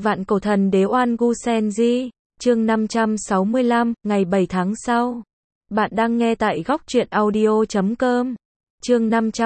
Vạn cổ thần đế Oan Gu Senji, chương 565, ngày 7 tháng sau. Bạn đang nghe tại góc truyện audio.com. Chương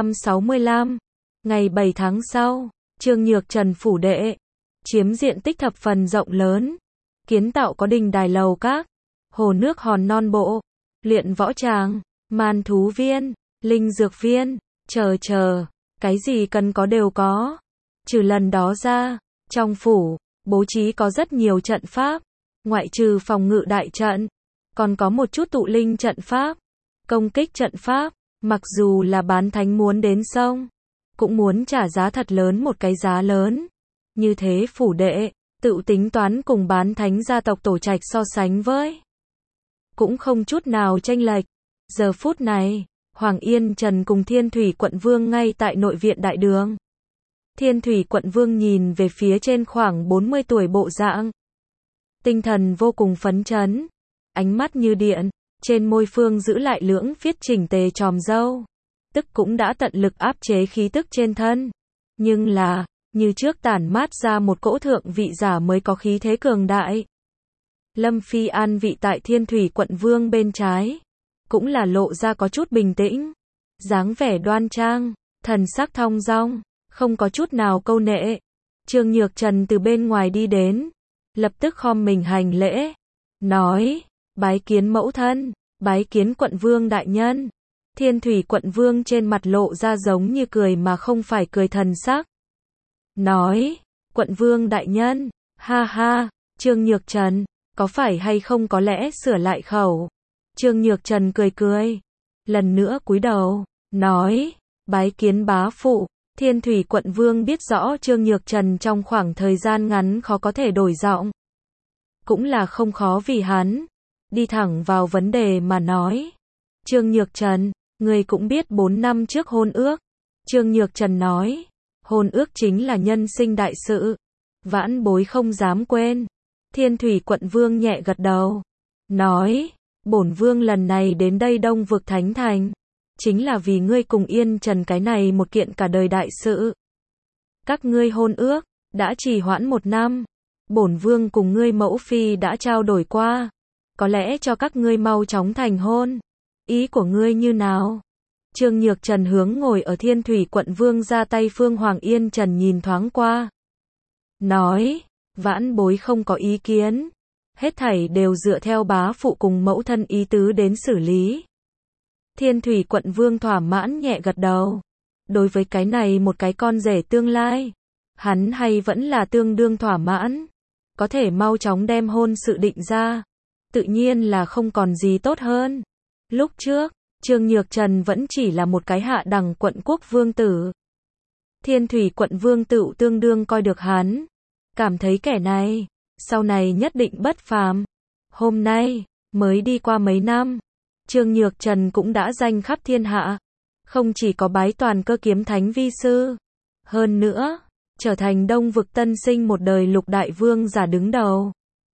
565, ngày 7 tháng sau. Trương Nhược Trần phủ đệ, chiếm diện tích thập phần rộng lớn, kiến tạo có đình đài lầu các, hồ nước hòn non bộ, luyện võ tràng, man thú viên, linh dược viên, chờ, cái gì cần có đều có. Trừ lần đó ra, trong phủ, bố trí có rất nhiều trận pháp, ngoại trừ phòng ngự đại trận, còn có một chút tụ linh trận pháp, công kích trận pháp, mặc dù là bán thánh muốn đến sông, cũng muốn trả giá thật lớn, một cái giá lớn. Như thế phủ đệ, tự tính toán cùng bán thánh gia tộc tổ trạch so sánh với, cũng không chút nào chênh lệch. Giờ phút này, Hoàng Yên Trần cùng Thiên Thủy Quận Vương ngay tại nội viện đại đường. Thiên Thủy Quận Vương nhìn về phía trên khoảng 40 tuổi bộ dạng, tinh thần vô cùng phấn chấn, ánh mắt như điện, trên môi phương giữ lại lưỡng phiết chỉnh tề chòm râu, tức cũng đã tận lực áp chế khí tức trên thân, nhưng là, như trước tản mát ra một cỗ thượng vị giả mới có khí thế cường đại. Lâm Phi an vị tại Thiên Thủy Quận Vương bên trái, cũng là lộ ra có chút bình tĩnh, dáng vẻ đoan trang, thần sắc thong dong, không có chút nào câu nệ. Trương Nhược Trần từ bên ngoài đi đến, lập tức khom mình hành lễ, nói, bái kiến mẫu thân, bái kiến quận vương đại nhân. Thiên Thủy Quận Vương trên mặt lộ ra giống như cười mà không phải cười thần sắc, nói, quận vương đại nhân, ha ha. Trương Nhược Trần, có phải hay không có lẽ sửa lại khẩu. Trương Nhược Trần cười, lần nữa cúi đầu, nói, bái kiến bá phụ. Thiên Thủy Quận Vương biết rõ Trương Nhược Trần trong khoảng thời gian ngắn khó có thể đổi giọng, cũng là không khó vì hắn, đi thẳng vào vấn đề mà nói. Trương Nhược Trần, người cũng biết 4 năm trước hôn ước. Trương Nhược Trần nói, hôn ước chính là nhân sinh đại sự, vãn bối không dám quên. Thiên Thủy Quận Vương nhẹ gật đầu, nói, bổn vương lần này đến đây Đông Vực Thánh Thành, chính là vì ngươi cùng Yên Trần cái này một kiện cả đời đại sự. Các ngươi hôn ước, đã trì hoãn 1 năm, bổn vương cùng ngươi mẫu phi đã trao đổi qua, có lẽ cho các ngươi mau chóng thành hôn. Ý của ngươi như nào? Trương Nhược Trần hướng ngồi ở Thiên Thủy Quận Vương ra tay Phương Hoàng Yên Trần nhìn thoáng qua, nói, vãn bối không có ý kiến, hết thảy đều dựa theo bá phụ cùng mẫu thân ý tứ đến xử lý. Thiên Thủy Quận Vương thỏa mãn nhẹ gật đầu, đối với cái này một cái con rể tương lai, hắn hay vẫn là tương đương thỏa mãn, có thể mau chóng đem hôn sự định ra, tự nhiên là không còn gì tốt hơn. Lúc trước, Trương Nhược Trần vẫn chỉ là một cái hạ đẳng quận quốc vương tử. Thiên Thủy Quận Vương tự tương đương coi được hắn, cảm thấy kẻ này, sau này nhất định bất phàm. Hôm nay, mới đi qua mấy năm, Trương Nhược Trần cũng đã danh khắp thiên hạ, không chỉ có bái toàn cơ kiếm thánh vi sư, hơn nữa, trở thành Đông Vực tân sinh một đời lục đại vương giả đứng đầu.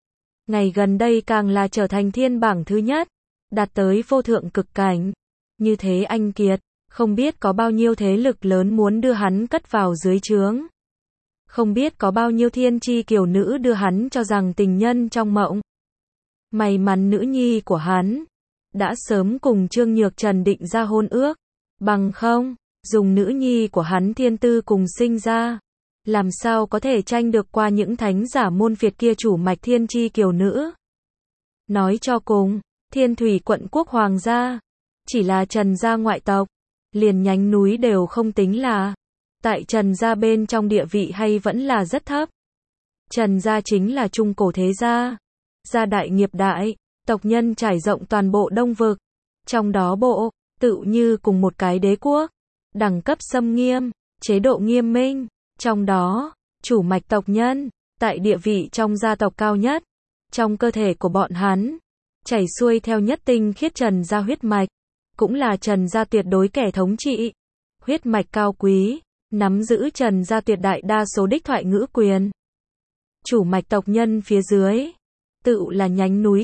Ngày gần đây càng là trở thành thiên bảng thứ nhất, đạt tới vô thượng cực cảnh. Như thế anh kiệt, không biết có bao nhiêu thế lực lớn muốn đưa hắn cất vào dưới trướng. Không biết có bao nhiêu thiên chi kiều nữ đưa hắn cho rằng tình nhân trong mộng. May mắn nữ nhi của hắn đã sớm cùng Trương Nhược Trần định ra hôn ước, bằng không, dùng nữ nhi của hắn thiên tư cùng sinh ra, làm sao có thể tranh được qua những thánh giả môn Việt kia chủ mạch thiên chi kiều nữ. Nói cho cùng, Thiên Thủy Quận quốc hoàng gia, chỉ là Trần gia ngoại tộc, liền nhánh núi đều không tính là, tại Trần gia bên trong địa vị hay vẫn là rất thấp. Trần gia chính là trung cổ thế gia, gia đại nghiệp đại, tộc nhân trải rộng toàn bộ Đông Vực, trong đó bộ, tự như cùng một cái đế quốc, đẳng cấp xâm nghiêm, chế độ nghiêm minh, trong đó, chủ mạch tộc nhân, tại địa vị trong gia tộc cao nhất, trong cơ thể của bọn hắn, chảy xuôi theo nhất tinh khiết Trần gia huyết mạch, cũng là Trần gia tuyệt đối kẻ thống trị, huyết mạch cao quý, nắm giữ Trần gia tuyệt đại đa số đích thoại ngữ quyền. Chủ mạch tộc nhân phía dưới, tự là nhánh núi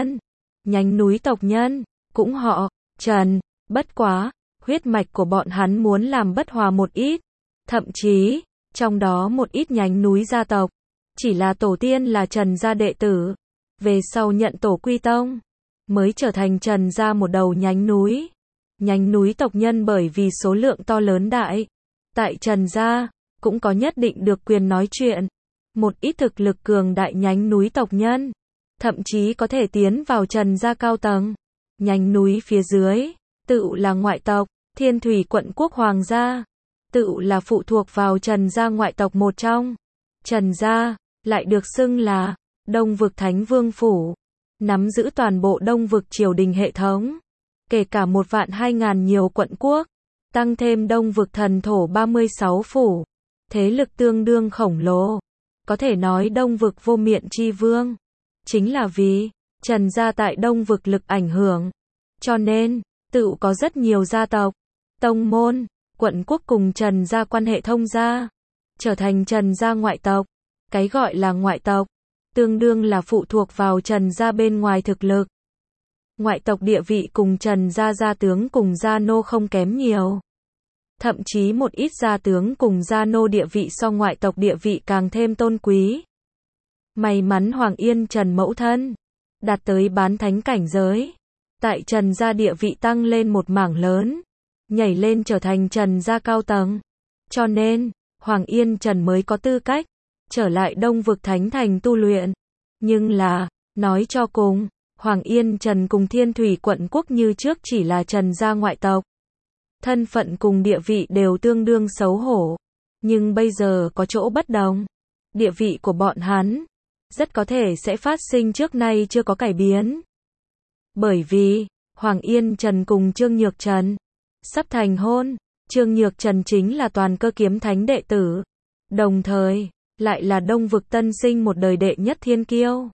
tộc nhân, cũng họ, Trần, bất quá, huyết mạch của bọn hắn muốn làm bất hòa một ít, thậm chí, trong đó một ít nhánh núi gia tộc, chỉ là tổ tiên là Trần gia đệ tử, về sau nhận tổ quy tông, mới trở thành Trần gia một đầu nhánh núi. Nhánh núi tộc nhân bởi vì số lượng to lớn đại, tại Trần gia, cũng có nhất định được quyền nói chuyện. Một ít thực lực cường đại nhánh núi tộc nhân, thậm chí có thể tiến vào Trần gia cao tầng. Nhánh núi phía dưới, tự là ngoại tộc, Thiên Thủy quận quốc hoàng gia, tự là phụ thuộc vào Trần gia ngoại tộc một trong. Trần gia, lại được xưng là Đông vực Thánh Vương Phủ, nắm giữ toàn bộ Đông vực triều đình hệ thống, kể cả 1.200.000 nhiều quận quốc, tăng thêm Đông vực thần thổ 36 phủ, thế lực tương đương khổng lồ. Có thể nói Đông vực vô miện chi vương, chính là vì Trần gia tại Đông vực lực ảnh hưởng, cho nên tự có rất nhiều gia tộc, tông môn, quận quốc cùng Trần gia quan hệ thông gia, trở thành Trần gia ngoại tộc. Cái gọi là ngoại tộc, tương đương là phụ thuộc vào Trần gia bên ngoài thực lực. Ngoại tộc địa vị cùng Trần gia gia tướng cùng gia nô không kém nhiều. Thậm chí một ít gia tướng cùng gia nô địa vị so ngoại tộc địa vị càng thêm tôn quý. May mắn Hoàng Yên Trần mẫu thân đạt tới bán thánh cảnh giới, tại Trần gia địa vị tăng lên một mảng lớn, nhảy lên trở thành Trần gia cao tầng. Cho nên, Hoàng Yên Trần mới có tư cách trở lại Đông vực Thánh Thành tu luyện. Nhưng là, nói cho cùng, Hoàng Yên Trần cùng Thiên Thủy quận quốc như trước chỉ là Trần gia ngoại tộc. Thân phận cùng địa vị đều tương đương xấu hổ. Nhưng bây giờ có chỗ bất đồng. Địa vị của bọn hắn, rất có thể sẽ phát sinh trước nay chưa có cải biến. Bởi vì, Hoàng Yên Trần cùng Trương Nhược Trần sắp thành hôn. Trương Nhược Trần chính là Toàn Cơ Kiếm Thánh đệ tử, đồng thời lại là Đông vực tân sinh một đời đệ nhất thiên kiêu.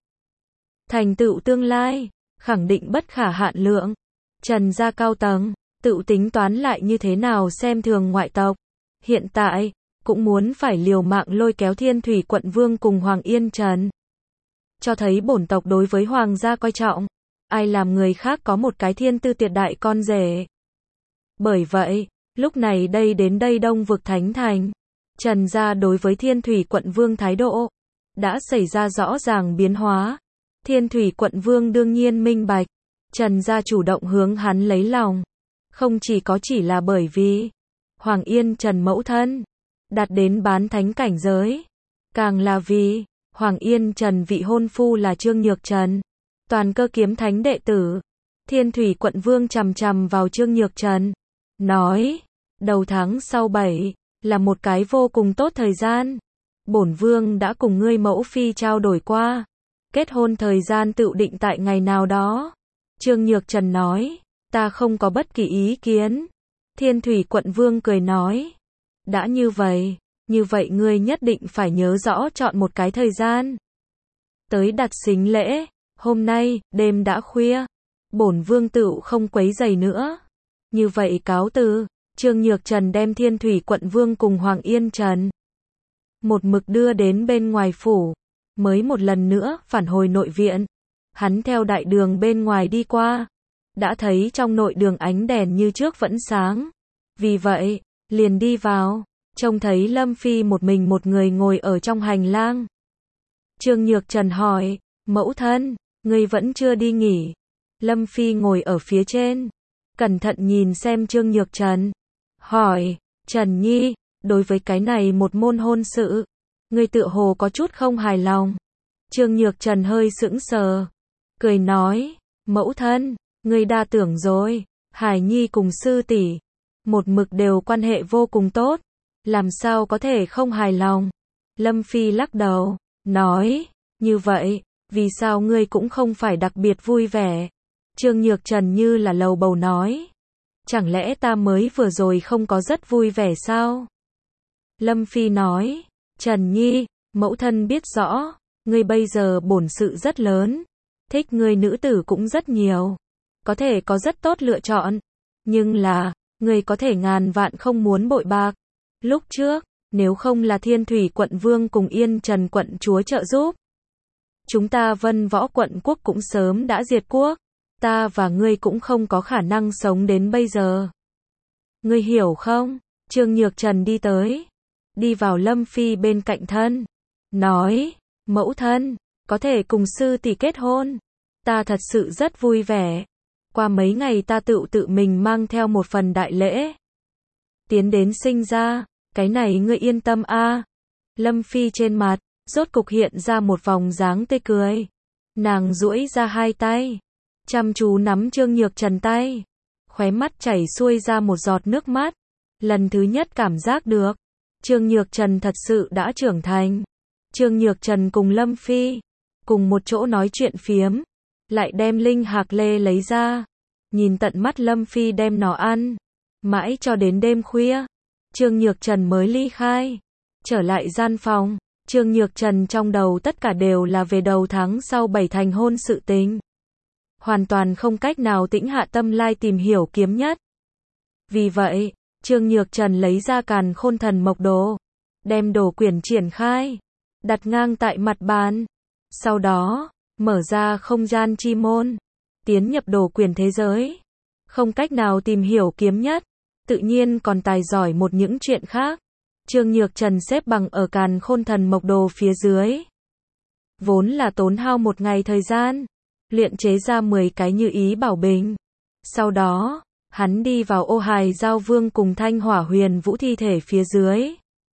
Thành tựu tương lai, khẳng định bất khả hạn lượng. Trần gia cao tầng, tự tính toán lại như thế nào xem thường ngoại tộc. Hiện tại, cũng muốn phải liều mạng lôi kéo Thiên Thủy quận vương cùng Hoàng Yên Trần. Cho thấy bổn tộc đối với hoàng gia coi trọng. Ai làm người khác có một cái thiên tư tuyệt đại con rể. Bởi vậy, lúc này đây đến đây Đông vực Thánh Thành, Trần gia đối với Thiên Thủy quận vương thái độ đã xảy ra rõ ràng biến hóa. Thiên Thủy quận vương đương nhiên minh bạch, Trần gia chủ động hướng hắn lấy lòng, không chỉ là bởi vì Hoàng Yên Trần mẫu thân đạt đến bán thánh cảnh giới, càng là vì Hoàng Yên Trần vị hôn phu là Trương Nhược Trần, Toàn Cơ Kiếm Thánh đệ tử. Thiên Thủy quận vương chằm chằm vào Trương Nhược Trần, nói, đầu tháng sau 7 là một cái vô cùng tốt thời gian. Bổn vương đã cùng ngươi mẫu phi trao đổi qua, kết hôn thời gian tự định tại ngày nào đó. Trương Nhược Trần nói, ta không có bất kỳ ý kiến. Thiên Thủy quận vương cười nói, đã như vậy ngươi nhất định phải nhớ rõ chọn một cái thời gian tới đặt sính lễ. Hôm nay, đêm đã khuya, bổn vương tựu không quấy rầy nữa. Như vậy cáo từ. Trương Nhược Trần đem Thiên Thủy quận vương cùng Hoàng Yên Trần một mực đưa đến bên ngoài phủ, mới một lần nữa phản hồi nội viện. Hắn theo đại đường bên ngoài đi qua, đã thấy trong nội đường ánh đèn như trước vẫn sáng. Vì vậy, liền đi vào, trông thấy Lâm Phi một mình một người ngồi ở trong hành lang. Trương Nhược Trần hỏi, mẫu thân, ngươi vẫn chưa đi nghỉ? Lâm Phi ngồi ở phía trên, cẩn thận nhìn xem Trương Nhược Trần, hỏi, Trần Nhi, đối với cái này một môn hôn sự, ngươi tựa hồ có chút không hài lòng. Trương Nhược Trần hơi sững sờ, cười nói, mẫu thân, ngươi đa tưởng rồi, Hải Nhi cùng sư tỷ một mực đều quan hệ vô cùng tốt, làm sao có thể không hài lòng. Lâm Phi lắc đầu, nói, như vậy, vì sao ngươi cũng không phải đặc biệt vui vẻ? Trương Nhược Trần như là lầu bầu nói, chẳng lẽ ta mới vừa rồi không có rất vui vẻ sao? Lâm Phi nói, Trần Nhi, mẫu thân biết rõ, ngươi bây giờ bổn sự rất lớn, thích ngươi nữ tử cũng rất nhiều, có thể có rất tốt lựa chọn, nhưng là, ngươi có thể ngàn vạn không muốn bội bạc. Lúc trước, nếu không là Thiên Thủy quận vương cùng Yên Trần quận chúa trợ giúp, chúng ta Vân Võ quận quốc cũng sớm đã diệt quốc, ta và ngươi cũng không có khả năng sống đến bây giờ. Ngươi hiểu không? Trương Nhược Trần đi vào Lâm Phi bên cạnh thân, nói, Mẫu thân, có thể cùng sư tỷ kết hôn. Ta thật sự rất vui vẻ. Qua mấy ngày ta tự mình mang theo một phần đại lễ. Tiến đến sinh ra, cái này ngươi yên tâm a. Lâm Phi trên mặt, rốt cục hiện ra một vòng dáng tươi cười. Nàng duỗi ra hai tay, chăm chú nắm Trương Nhược Trần tay. Khóe mắt chảy xuôi ra một giọt nước mắt. Lần thứ nhất cảm giác được, Trương Nhược Trần thật sự đã trưởng thành. Trương Nhược Trần cùng Lâm Phi, cùng một chỗ nói chuyện phiếm, lại đem linh hạc lê lấy ra, nhìn tận mắt Lâm Phi đem nó ăn, mãi cho đến đêm khuya, Trương Nhược Trần mới ly khai, trở lại gian phòng, Trương Nhược Trần trong đầu tất cả đều là về đầu tháng sau 7 thành hôn sự tình. Hoàn toàn không cách nào tĩnh hạ tâm lai tìm hiểu kiếm nhất. Vì vậy, Trương Nhược Trần lấy ra Càn Khôn Thần Mộc Đồ, đem đồ quyển triển khai, đặt ngang tại mặt bàn. Sau đó, mở ra không gian chi môn, tiến nhập đồ quyển thế giới. Không cách nào tìm hiểu kiếm nhất, tự nhiên còn tài giỏi một những chuyện khác. Trương Nhược Trần xếp bằng ở Càn Khôn Thần Mộc Đồ phía dưới. Vốn là tốn hao một ngày thời gian, luyện chế ra 10 cái như ý bảo bình. Sau đó, hắn đi vào ô hài giao vương cùng Thanh Hỏa Huyền Vũ thi thể phía dưới.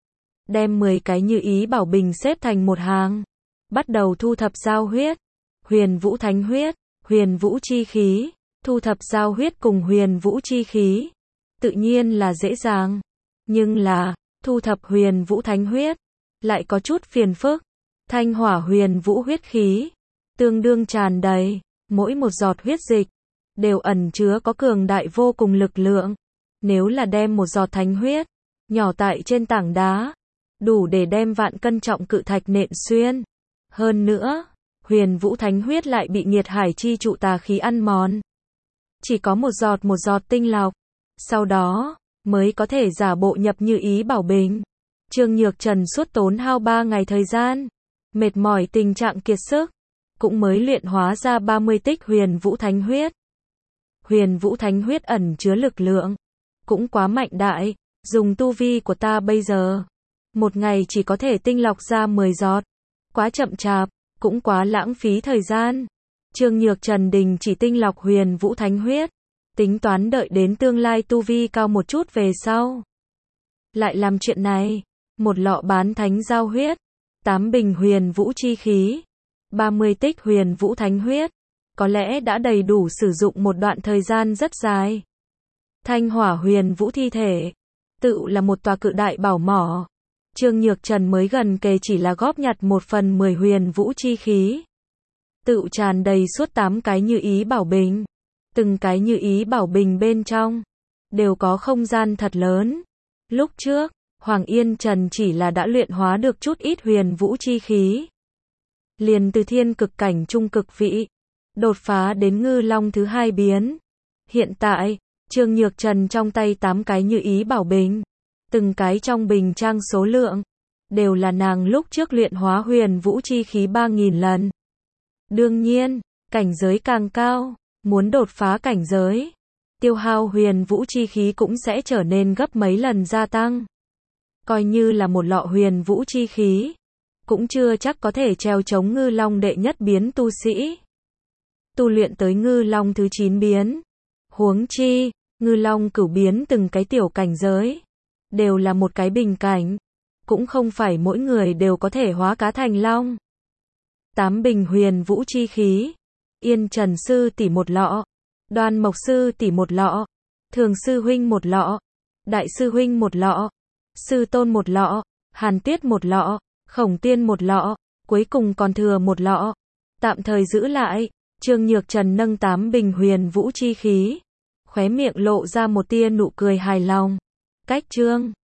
Đem 10 cái như ý bảo bình xếp thành một hàng. Bắt đầu thu thập giao huyết, huyền vũ thánh huyết, huyền vũ chi khí. Thu thập giao huyết cùng huyền vũ chi khí, tự nhiên là dễ dàng. Nhưng là, thu thập huyền vũ thánh huyết, lại có chút phiền phức. Thanh hỏa huyền vũ huyết khí, tương đương tràn đầy, mỗi một giọt huyết dịch, đều ẩn chứa có cường đại vô cùng lực lượng. Nếu là đem một giọt thánh huyết, nhỏ tại trên tảng đá, đủ để đem vạn cân trọng cự thạch nện xuyên. Hơn nữa, huyền vũ thánh huyết lại bị nghiệt hải chi trụ tà khí ăn mòn. Chỉ có một giọt tinh lọc, sau đó, mới có thể giả bộ nhập như ý bảo bình. Trương Nhược Trần suốt tốn hao 3 ngày thời gian, mệt mỏi tình trạng kiệt sức, cũng mới luyện hóa ra 30 tích huyền vũ thánh huyết. Huyền vũ thánh huyết ẩn chứa lực lượng, cũng quá mạnh đại, dùng tu vi của ta bây giờ, một ngày chỉ có thể tinh lọc ra 10 giọt, quá chậm chạp, cũng quá lãng phí thời gian. Trương Nhược Trần đình chỉ tinh lọc huyền vũ thánh huyết, tính toán đợi đến tương lai tu vi cao một chút về sau. Lại làm chuyện này, một lọ bán thánh giao huyết, 8 bình huyền vũ chi khí, 30 tích huyền vũ thánh huyết, có lẽ đã đầy đủ sử dụng một đoạn thời gian rất dài. Thanh hỏa huyền vũ thi thể, tự là một tòa cự đại bảo mỏ. Trương Nhược Trần mới gần kề chỉ là góp nhặt 1/10 huyền vũ chi khí. Tự tràn đầy suốt 8 cái như ý bảo bình. Từng cái như ý bảo bình bên trong, đều có không gian thật lớn. Lúc trước, Hoàng Yên Trần chỉ là đã luyện hóa được chút ít huyền vũ chi khí. Liền từ thiên cực cảnh trung cực vị, đột phá đến ngư long thứ 2 biến. Hiện tại, Trương Nhược Trần trong tay 8 cái như ý bảo bình. Từng cái trong bình trang số lượng, đều là nàng lúc trước luyện hóa huyền vũ chi khí 3.000 lần. Đương nhiên, cảnh giới càng cao, muốn đột phá cảnh giới, tiêu hao huyền vũ chi khí cũng sẽ trở nên gấp mấy lần gia tăng. Coi như là một lọ huyền vũ chi khí, cũng chưa chắc có thể treo chống ngư long đệ nhất biến tu sĩ. Tu luyện tới ngư long thứ 9 biến. Huống chi, ngư long cửu biến từng cái tiểu cảnh giới, đều là một cái bình cảnh. Cũng không phải mỗi người đều có thể hóa cá thành long. 8 bình huyền vũ chi khí. Yên Trần sư tỷ một lọ, Đoan Mộc sư tỷ một lọ, Thường sư huynh một lọ, Đại sư huynh một lọ, Sư tôn một lọ, Hàn Tiết một lọ, Khổng Tiên một lọ, cuối cùng còn thừa một lọ. Tạm thời giữ lại. Trương Nhược Trần nâng 8 bình huyền vũ chi khí, khóe miệng lộ ra một tia nụ cười hài lòng. Cách chương